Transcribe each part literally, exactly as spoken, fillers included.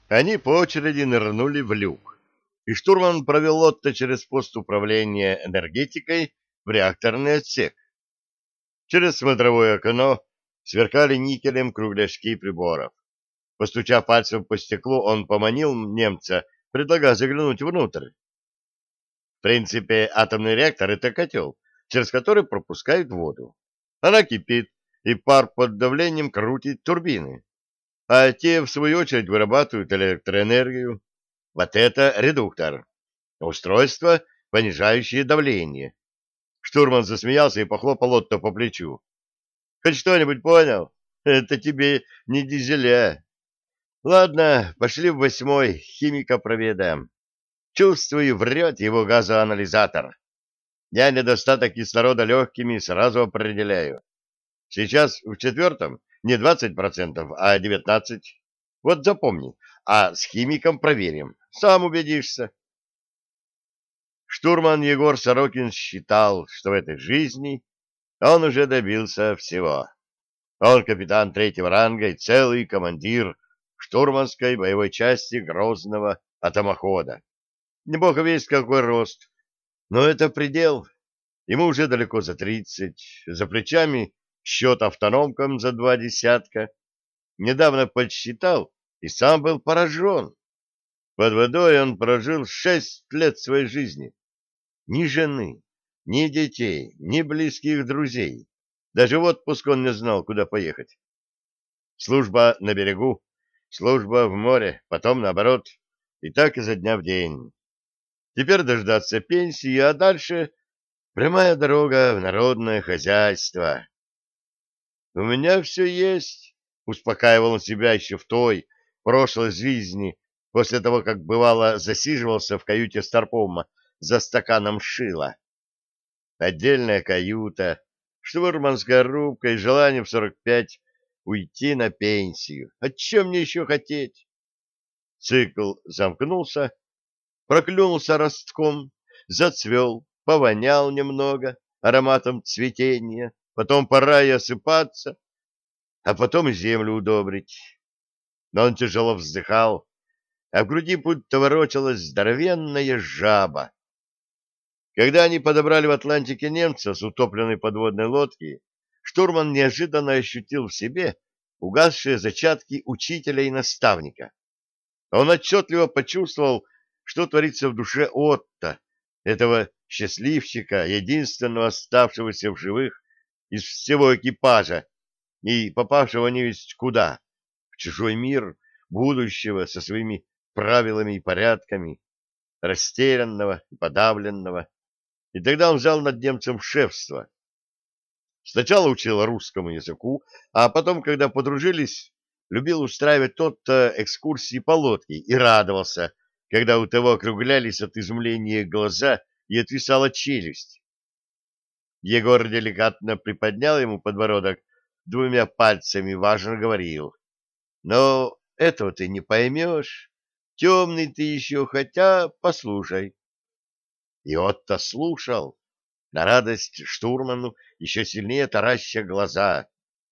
Они по очереди нырнули в люк, и штурман провел Отто через пост управления энергетикой в реакторный отсек. Через смотровое окно сверкали никелем кругляшки приборов. Постучав пальцем по стеклу, он поманил немца, предлагая заглянуть внутрь. В принципе, атомный реактор — это котел, через который пропускают воду. Она кипит, и пар под давлением крутит турбины, а те, в свою очередь, вырабатывают электроэнергию. Вот это редуктор. Устройство, понижающее давление. Штурман засмеялся и похлопал Отто по плечу. Хоть что-нибудь понял? Это тебе не дизеля. Ладно, пошли в восьмой, химика проведаем. Чувствую, врет его газоанализатор. Я недостаток кислорода легкими сразу определяю. Сейчас в четвертом не двадцать процентов, а девятнадцать. Вот запомни, а с химиком проверим. Сам убедишься. Штурман Егор Сорокин считал, что в этой жизни он уже добился всего. Он капитан третьего ранга и целый командир штурманской боевой части Грозного атомохода. Не бог весть какой рост, но это предел. Ему уже далеко за тридцать, за плечами счет автономкам за два десятка. Недавно подсчитал и сам был поражен. Под водой он прожил шесть лет своей жизни. Ни жены, ни детей, ни близких друзей. Даже в отпуск он не знал, куда поехать. Служба на берегу, служба в море, потом наоборот, и так изо дня в день. Теперь дождаться пенсии, а дальше прямая дорога в народное хозяйство. «У меня все есть», — успокаивал он себя еще в той, прошлой жизни, после того, как бывало засиживался в каюте Старпома за стаканом шила. Отдельная каюта, штурманская рубка и желание в сорок пять уйти на пенсию. О чем мне еще хотеть? Цикл замкнулся, проклюнулся ростком, зацвел, повонял немного ароматом цветения, потом пора и осыпаться, а потом и землю удобрить. Но он тяжело вздыхал, а в груди будто ворочалась здоровенная жаба. Когда они подобрали в Атлантике немца с утопленной подводной лодки, штурман неожиданно ощутил в себе угасшие зачатки учителя и наставника. Он отчетливо почувствовал, что творится в душе Отто, этого счастливчика, единственного оставшегося в живых из всего экипажа и попавшего не весть куда, в чужой мир будущего со своими правилами и порядками, растерянного и подавленного. И тогда он взял над немцем шефство. Сначала учил русскому языку, а потом, когда подружились, любил устраивать тот-то экскурсии по лодке и радовался, когда у того округлялись от изумления глаза и отвисала челюсть. Егор деликатно приподнял ему подбородок двумя пальцами, важно говорил. «Но этого ты не поймешь. Темный ты еще, хотя послушай». И Отто слушал, на радость штурману еще сильнее тараща глаза.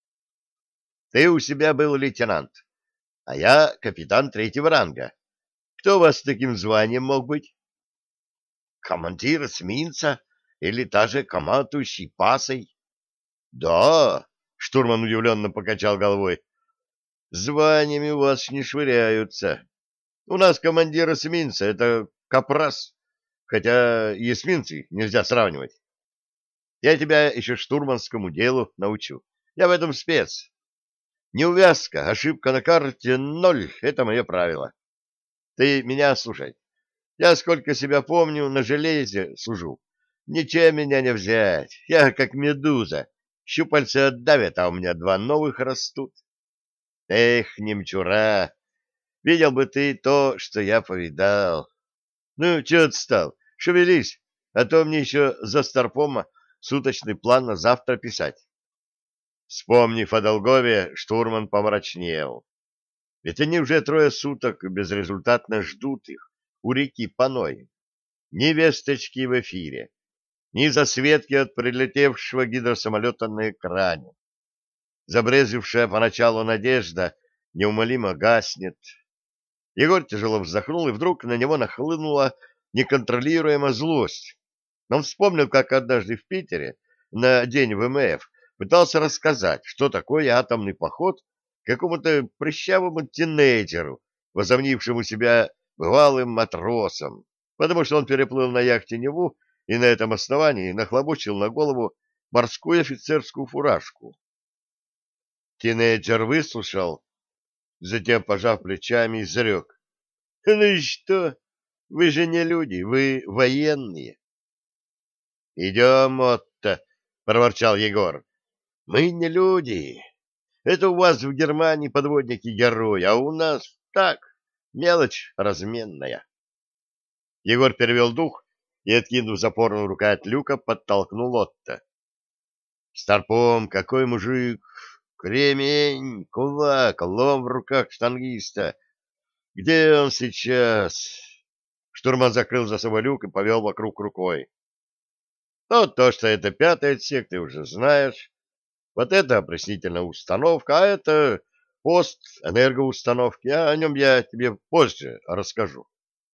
«Ты у себя был лейтенант, а я капитан третьего ранга. Кто у вас с таким званием мог быть?» «Командир эсминца или та же командующий пасой?» «Да», — штурман удивленно покачал головой, — «званиями у вас не швыряются. У нас командир эсминца — это капрас, хотя и эсминцы нельзя сравнивать. Я тебя еще штурманскому делу научу. Я в этом спец. Неувязка, ошибка на карте ноль — это мое правило. Ты меня слушай. Я, сколько себя помню, на железе служу. Ничем меня не взять. Я как медуза. Щупальца отдавят, а у меня два новых растут. Эх, немчура, видел бы ты то, что я повидал. Ну, чего отстал? Шевелись, а то мне еще за Старпома суточный план на завтра писать. Вспомнив о Долгове, штурман помрачнел. Ведь они уже трое суток безрезультатно ждут их у реки Паной. Ни весточки в эфире, ни засветки от прилетевшего гидросамолета на экране. Забрезившая поначалу надежда неумолимо гаснет. Егор тяжело вздохнул, и вдруг на него нахлынула неконтролируемая злость. Он вспомнил, как однажды в Питере на день вэ эм эф пытался рассказать, что такое атомный поход какому-то прыщавому тинейджеру, возомнившему себя бывалым матросом, потому что он переплыл на яхте Неву и на этом основании нахлобучил на голову морскую офицерскую фуражку. Тинейджер выслушал, затем, пожав плечами, изрек: «Ну и что? Вы же не люди, вы военные». «Идем, Отто», — проворчал Егор. «Мы не люди. Это у вас в Германии подводники-герои, а у нас так, мелочь разменная». Егор перевел дух и, откинув запорную рукоять люка, подтолкнул Отто. «Старпом, какой мужик! Кремень, кулак, лом в руках штангиста. Где он сейчас?» Штурман закрыл за собой люк и повел вокруг рукой. «Ну, то, что это пятый отсек, ты уже знаешь. Вот это опреснительная установка, а это пост энергоустановки. А о нем я тебе позже расскажу».